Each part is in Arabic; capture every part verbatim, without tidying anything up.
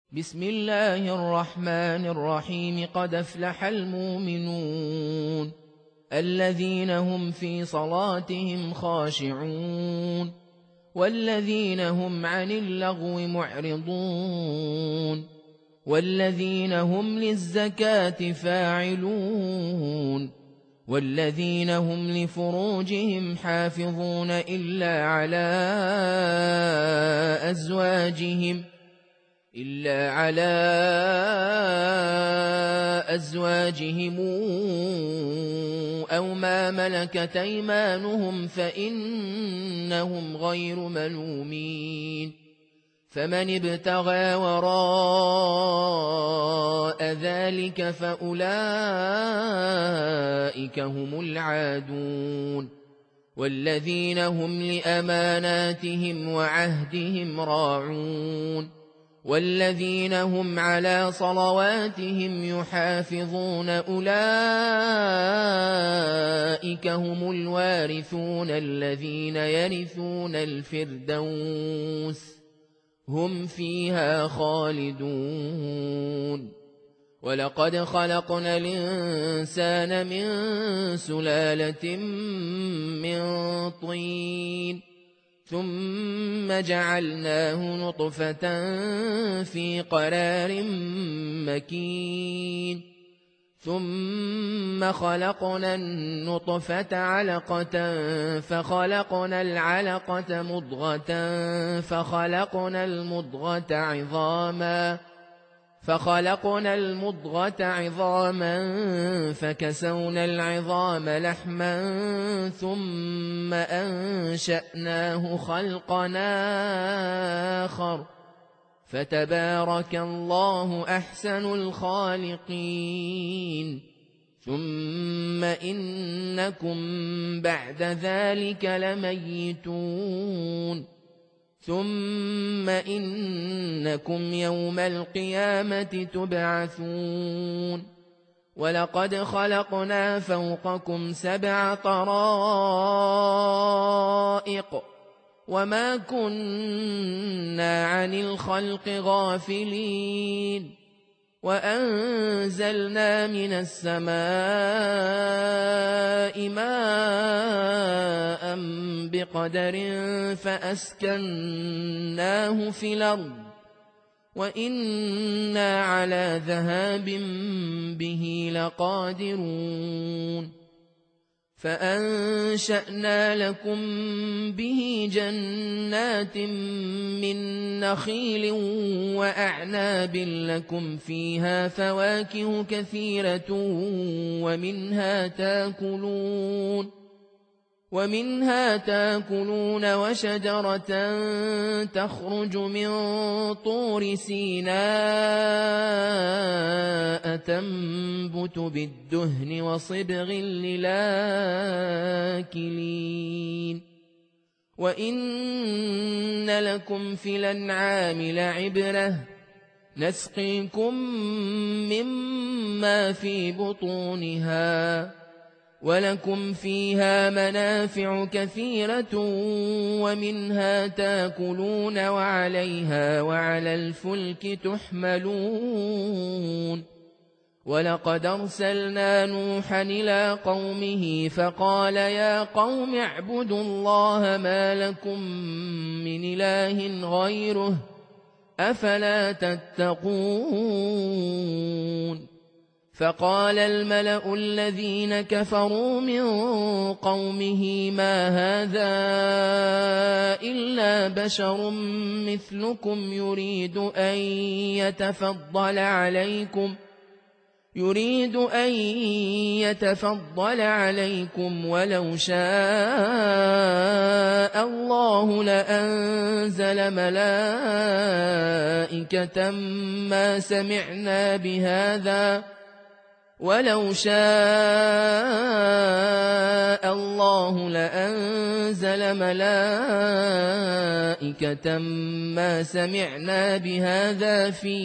بسم الله الرحمن الرحيم. قد أفلح المؤمنون الذين هم في صلاتهم خاشعون والذين هم عن اللغو معرضون والذين هم للزكاة فاعلون والذين هم لفروجهم حافظون إلا على أزواجهم إلا على أزواجهم أو ما ملكت أيمانهم فإنهم غير ملومين. فمن ابتغى وراء ذلك فأولئك هم العادون والذين هم لأماناتهم وعهدهم راعون والذين هم على صلواتهم يحافظون أولئك هم الوارثون الذين يرثون الفردوس هم فيها خالدون. ولقد خلقنا الإنسان من سلالة من طين ثم جعلناه نطفة في قرار مكين ثم خلقنا النطفة علقة فخلقنا العلقة مضغة فخلقنا المضغة عظاما فخلقنا المضغة عظاما فكسونا العظام لحما ثم أنشأناه خلقنا آخر فتبارك الله أحسن الخالقين. ثم إنكم بعد ذلك لميتون ثم إنكم يوم القيامة تبعثون. ولقد خلقنا فوقكم سبع طرائق وما كنا عن الخلق غافلين وأنزلنا من السماء ماء بقدر فأسكناه في الأرض وإنا على ذهاب به لقادرون. فأنشأنا لكم به جنات من نخيل وأعناب لكم فيها فواكه كثيرة ومنها تاكلون ومنها تاكلون وشجرة تخرج من طور سيناء تنبت بالدهن وصبغ للآكلين. وإن لكم في الأنعام لعبرة نسقيكم مما في بطونها ولكم فيها منافع كثيرة ومنها تاكلون وعليها وعلى الفلك تحملون. ولقد أرسلنا نوحا إلى قومه فقال يا قوم اعبدوا الله ما لكم من إله غيره أفلا تتقون. فقال الملأ الذين كفروا من قومه ما هذا إلا بشر مثلكم يريد أن يتفضل عليكم يريد أن يتفضل عليكم ولو شاء الله لأنزل ملائكة ما سمعنا بهذا ولو شاء الله لأنزل ملائكة ما سمعنا بهذا في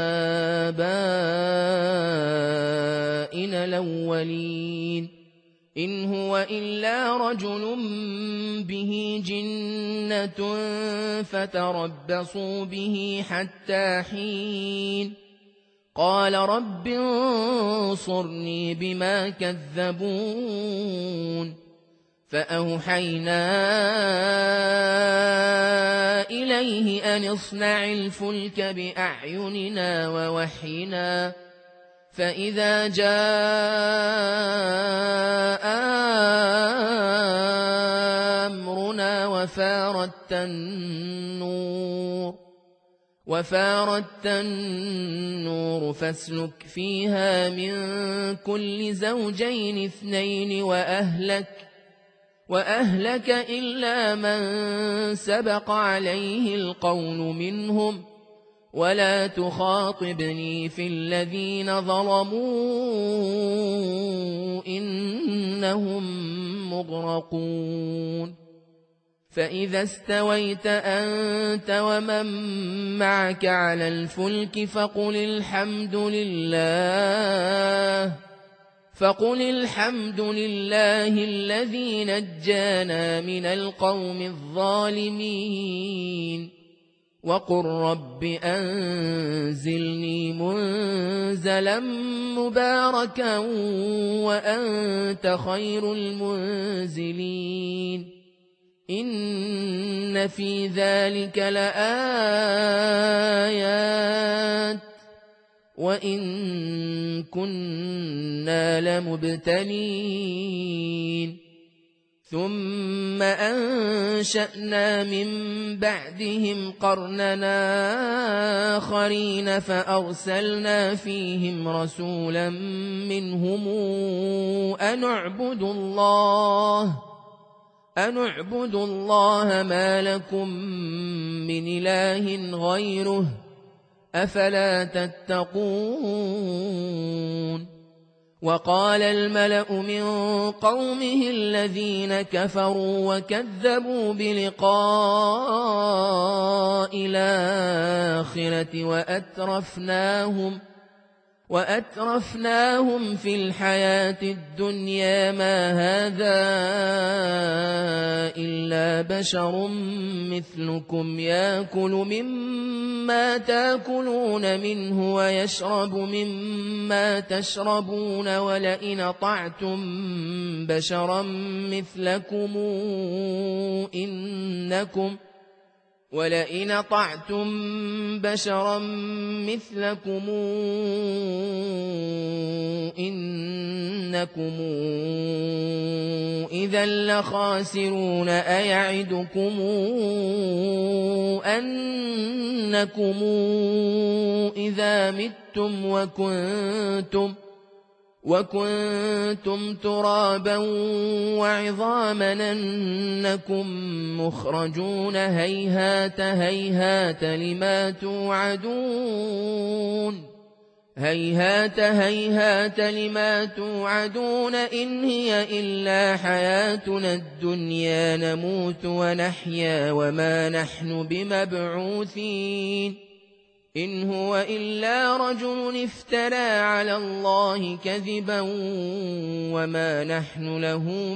آبائنا الأولين إن هو إلا رجل به جنة فتربصوا به حتى حين قال رب انصرني بما كذبون فأوحينا إليه أن اصنع الفلك بأعيننا ووحينا فإذا جاء أمرنا وفارت النور وفارت النور فاسلك فيها من كل زوجين اثنين وأهلك وأهلك إلا من سبق عليه القول منهم ولا تخاطبني في الذين ظلموا إنهم مغرقون فإذا استويت أنت ومن معك على الفلك فقل الحمد لله فقل الحمد لله الذي نجانا من القوم الظالمين وقل رب أنزلني منزلا مباركا وأنت خير المنزلين إن في ذلك لآيات وإن كنا لمبتلين ثم أنشأنا من بعدهم قرننا آخرين فأرسلنا فيهم رسولا منهم أن اعبدوا الله أن اعبدوا الله ما لكم من إله غيره أفلا تتقون وقال الملأ من قومه الذين كفروا وكذبوا بلقاء الآخرة وأترفناهم وأترفناهم في الحياة الدنيا ما هذا إلا بشر مثلكم يأكل مما تأكلون منه ويشرب مما تشربون ولئن أطعتم بشرا مثلكم إنكم ولئن أطعتم بشرا مثلكم إنكم إذا لخاسرون أيعدكم أنكم إذا متم وكنتم وكنتم ترابا وعظاما أنكم مخرجون هيهات هيهات لما توعدون هيهات هيهات لما توعدون إن هي إلا حياتنا الدنيا نموت ونحيا وما نحن بمبعوثين إن هو إلا رجل افترى على الله كذبا وما نحن له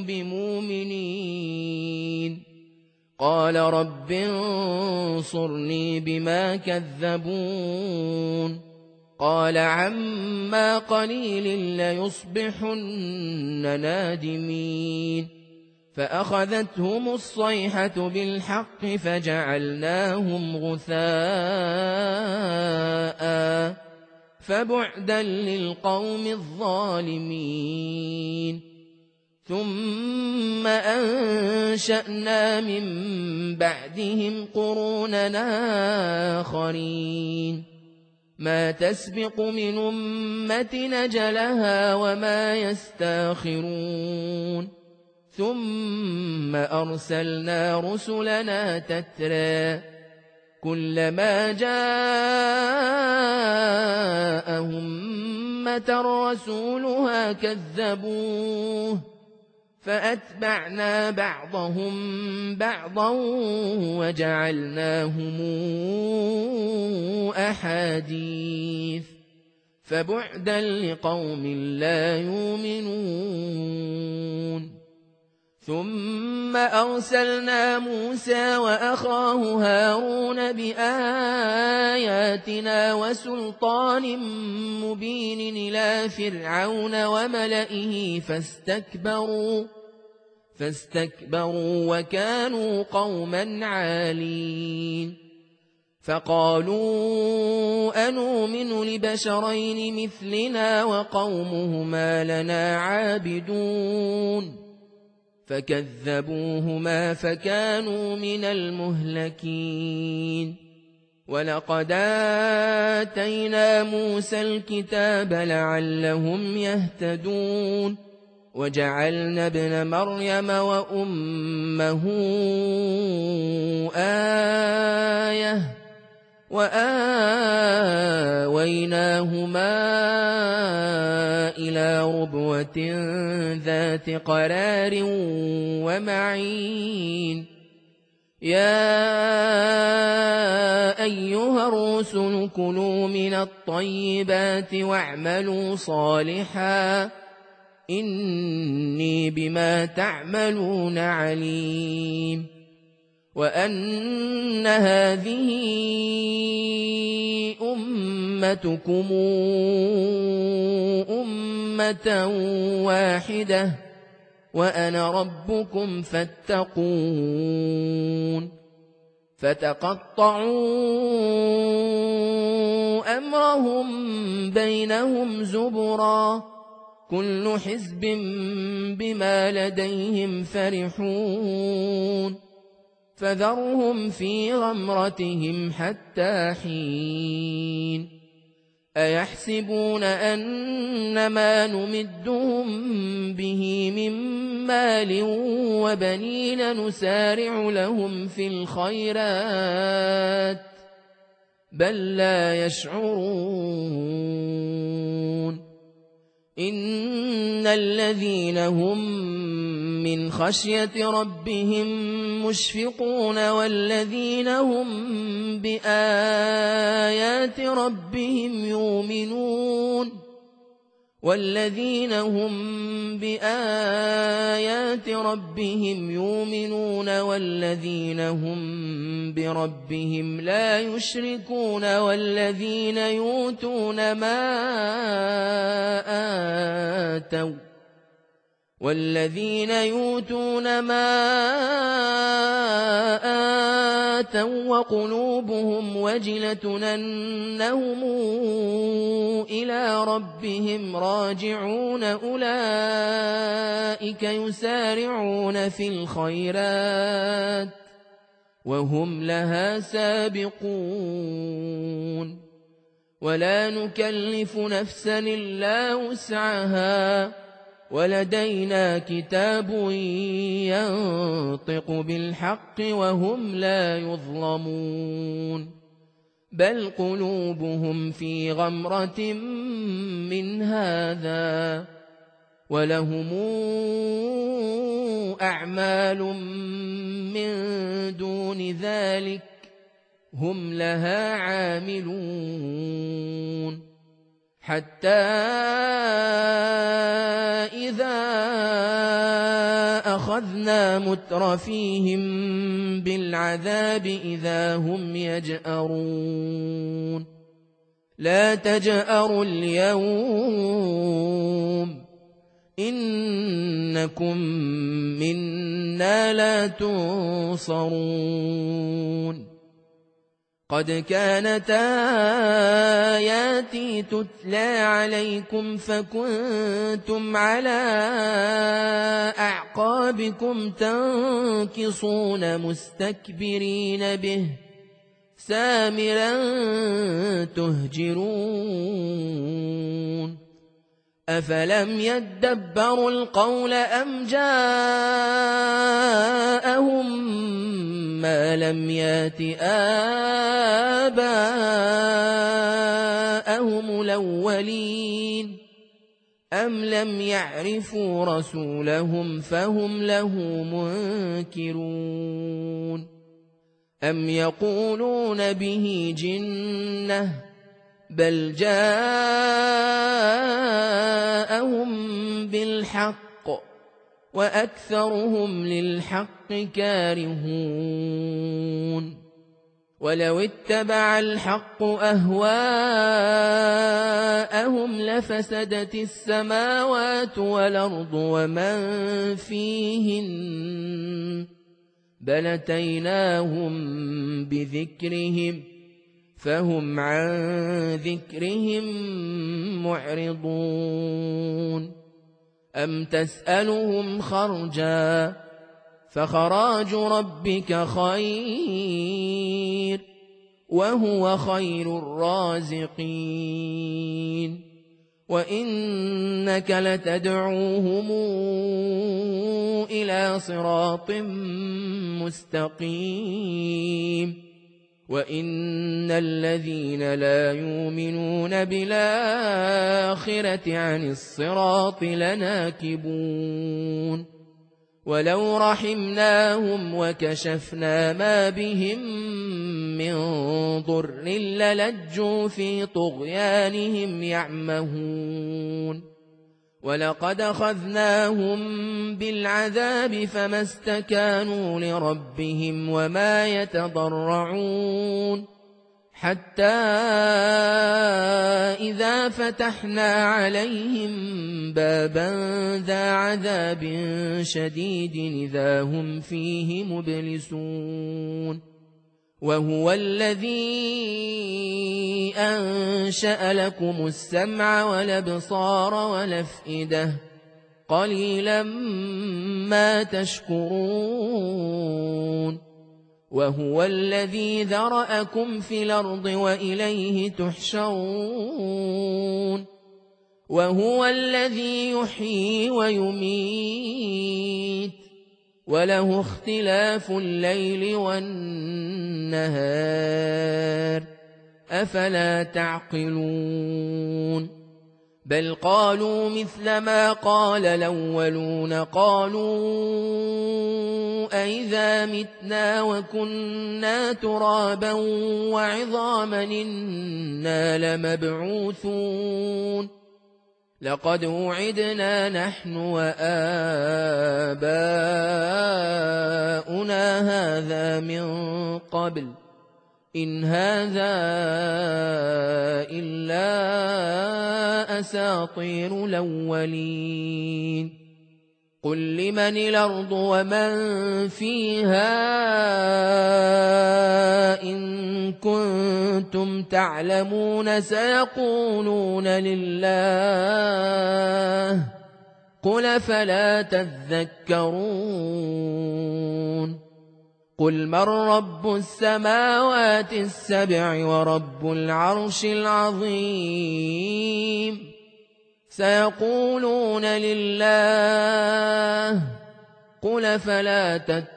بمؤمنين قال رب انصرني بما كذبون قال عما قليل ليصبحن نادمين فأخذتهم الصيحة بالحق فجعلناهم غثاء فبعدا للقوم الظالمين ثم أنشأنا من بعدهم قروننا آخرين ما تسبق من أمة نجلها وما يستاخرون ثم أرسلنا رسلنا تترى كلما جاء أمة رسولها كذبوه فأتبعنا بعضهم بعضا وجعلناهم أحاديث فبعدا لقوم لا يؤمنون ثم أرسلنا موسى وأخاه هارون بآياتنا وسلطان مبين إلى فرعون وملئه فاستكبروا فاستكبروا وكانوا قوما عالين فقالوا أنؤمن لبشرين مثلنا وقومهما لنا عابدون فكذبوهما فكانوا من المهلكين ولقد آتينا موسى الكتاب لعلهم يهتدون وجعلنا ابن مريم وأمه آية وآويناهما إلى ربوة ذات قرار ومعين يا أيها الرسل كلوا من الطيبات واعملوا صالحا إني بما تعملون عليم وأن هذه أمتكم أمة واحدة وأنا ربكم فاتقون فتقطعوا أمرهم بينهم زبرا كل حزب بما لديهم فرحون فذرهم في غمرتهم حتى حين أيحسبون أنما نمدهم به من مال وبنين نسارع لهم في الخيرات بل لا يشعرون إن الذين هم من خشية ربهم مشفقون والذين هم بآيات ربهم يؤمنون والذين هم بآيات ربهم يؤمنون والذين هم بربهم لا يشركون والذين يؤتون ما آتوا والذين يؤتون ما آتوا وقلوبهم وجلة أنهم إلى ربهم راجعون أولئك يسارعون في الخيرات وهم لها سابقون ولا نكلف نفسا إلا وسعها ولدينا كتاب ينطق بالحق وهم لا يظلمون بل قلوبهم في غمرة من هذا ولهم أعمال من دون ذلك هم لها عاملون حتى إذا أخذنا مترفيهم بالعذاب إذا هم يجأرون لا تجأروا اليوم إنكم منا لا تنصرون قد كانت آياتي تتلى عليكم فكنتم على أعقابكم تنكصون مستكبرين به سامرا تهجرون أفلم يدبروا القول أم جاءهم ما لم يات آباءهم الأولين أم لم يعرفوا رسولهم فهم له منكرون أم يقولون به جنة بل جاءهم بالحق وأكثرهم للحق كارهون ولو اتبع الحق أهواءهم لفسدت السماوات والأرض ومن فيهن بل أتيناهم بذكرهم فهم عن ذكرهم معرضون أم تسألهم خرجا فخراج ربك خير وهو خير الرازقين وإنك لتدعوهم إلى صراط مستقيم وإن الذين لا يؤمنون بالآخرة عن الصراط لناكبون ولو رحمناهم وكشفنا ما بهم من ضر للجوا في طغيانهم يعمهون ولقد أخذناهم بالعذاب فما استكانوا لربهم وما يتضرعون حتى إذا فتحنا عليهم بابا ذا عذاب شديد إذا هم فيه مبلسون وهو الذي أنشأ لكم السمع والأبصار والأفئدة قليلا ما تشكرون وهو الذي ذرأكم في الأرض وإليه تحشرون وهو الذي يحيي ويميت وله اختلاف الليل والنهار أفلا تعقلون بل قالوا مثل ما قال الأولون قالوا أئذا متنا وكنا ترابا وعظاما إنا لمبعوثون لقد وعدنا نحن وآباؤنا هذا من قبل إن هذا إلا أساطير الأولين قل لمن الأرض ومن فيها إن كنتم تعلمون سيقولون لله قل فلا تذكرون قل من رب السماوات السبع ورب العرش العظيم سيقولون لله قل فلا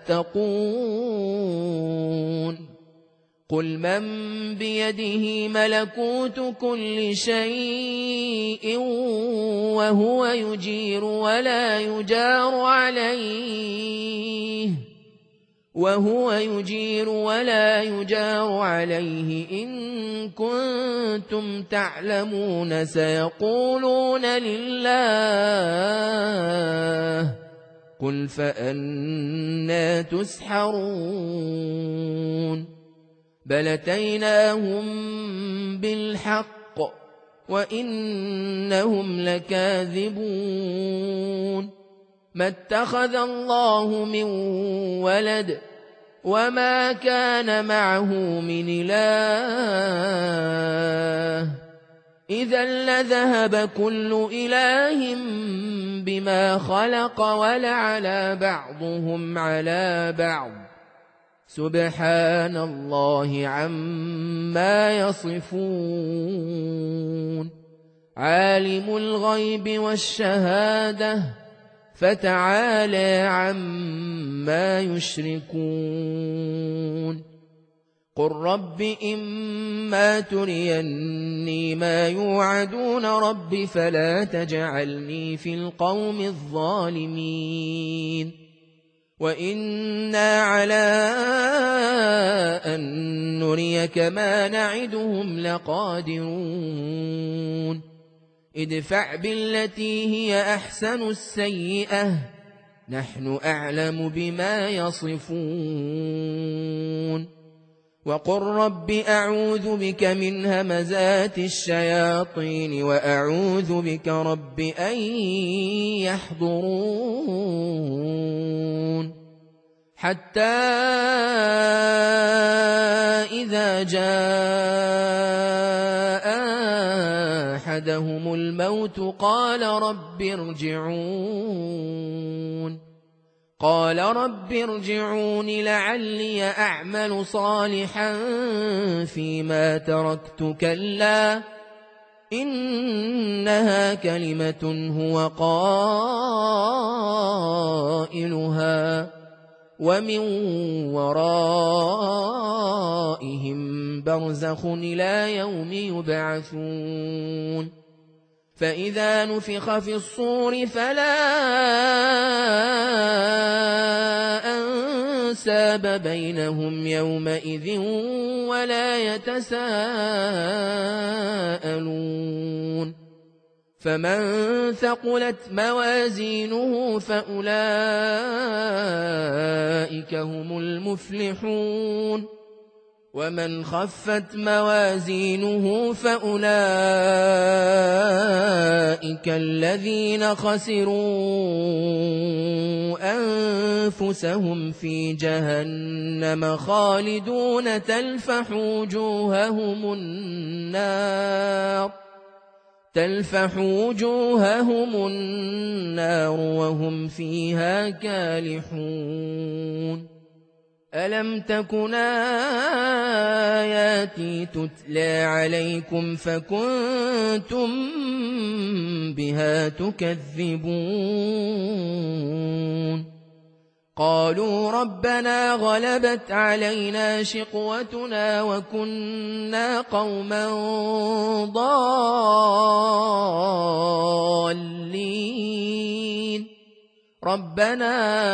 تتقون قل من بيده ملكوت كل شيء وهو يجير ولا يجار عليه وهو يجير ولا يجار عليه إن كنتم تعلمون سيقولون لله قل فأنى تسحرون بل أتيناهم بالحق وإنهم لكاذبون ما اتخذ الله من ولد وما كان معه من إله إذا لذهب كل إله بما خلق ولعلى بعضهم على بعض سبحان الله عما يصفون عالم الغيب والشهادة فتعالى عما يشركون قل رب إما تريني ما يوعدون رب فلا تجعلني في القوم الظالمين وإنا على أن نريك ما نعدهم لقادرون ادفع بالتي هي أحسن السيئة نحن أعلم بما يصفون وقل رب أعوذ بك من همزات الشياطين وأعوذ بك رب أن يحضرون حتى إذا جاء أحدهم الموت قال رب ارجعون قال رب ارجعون لعلي أعمل صالحا فيما تركت كلا إنها كلمة هو قائلها ومن ورائهم برزخ إلى يوم يبعثون فإذا نفخ في الصور فلا أنساب بينهم يومئذ ولا يتساءلون فمن ثقلت موازينه فأولئك هم المفلحون ومن خفت موازينه فأولئك الذين خسروا أنفسهم في جهنم خالدون تلفح وجوههم النار تلفح وجوههم النار وهم فيها كالحون ألم تكن آياتي تتلى عليكم فكنتم بها تكذبون قالوا ربنا غلبت علينا شقوتنا وكنا قوما ضالين ربنا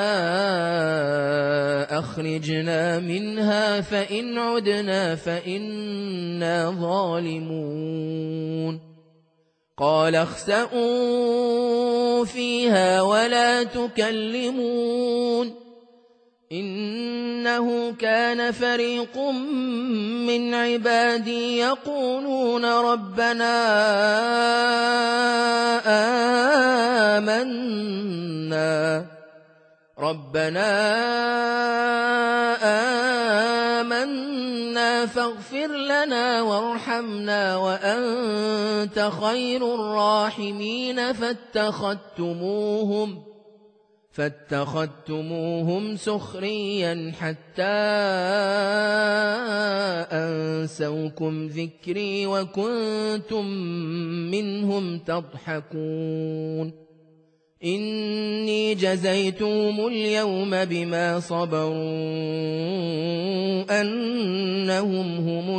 أخرجنا منها فإن عدنا فإنا ظالمون قال اخسئوا فيها ولا تكلمون إنه كان فريق من عبادي يقولون ربنا آمنا ربنا آمنا فاغفر لنا وارحمنا وأنت خير الراحمين فاتخذتموهم فاتخذتموهم سخريا حتى أنسوكم ذكري وكنتم منهم تضحكون إني جزيتهم اليوم بما صبروا أنهم هم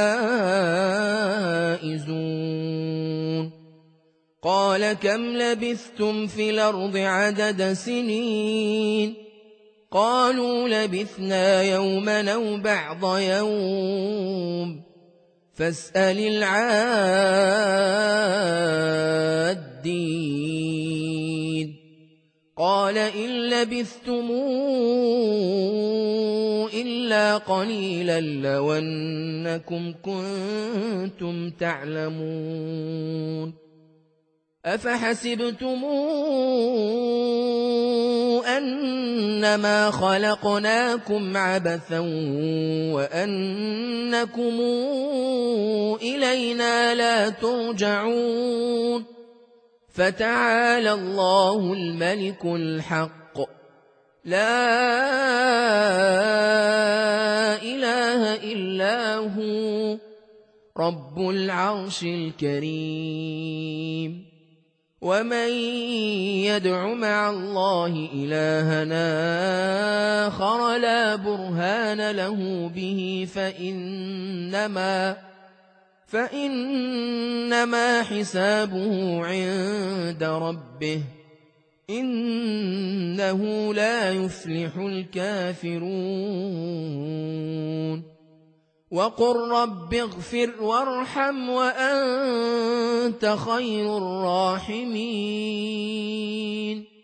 الفائزون قال كم لبثتم في الأرض عدد سنين قالوا لبثنا يوما أو بعض يوم فاسأل العادين قال إن لبثتم إلا قليلا لو أنكم كنتم تعلمون أفحسبتم أنما خلقناكم عبثا وأنكم إلينا لا ترجعون فتعالى الله الملك الحق لا إله إلا هو رب العرش الكريم ومن يدع مع الله إلهنا آخر لا برهان له به فإنما فإنما حسابه عند ربه إنه لا يفلح الكافرون وقل رب اغفر وارحم وأنت خير الراحمين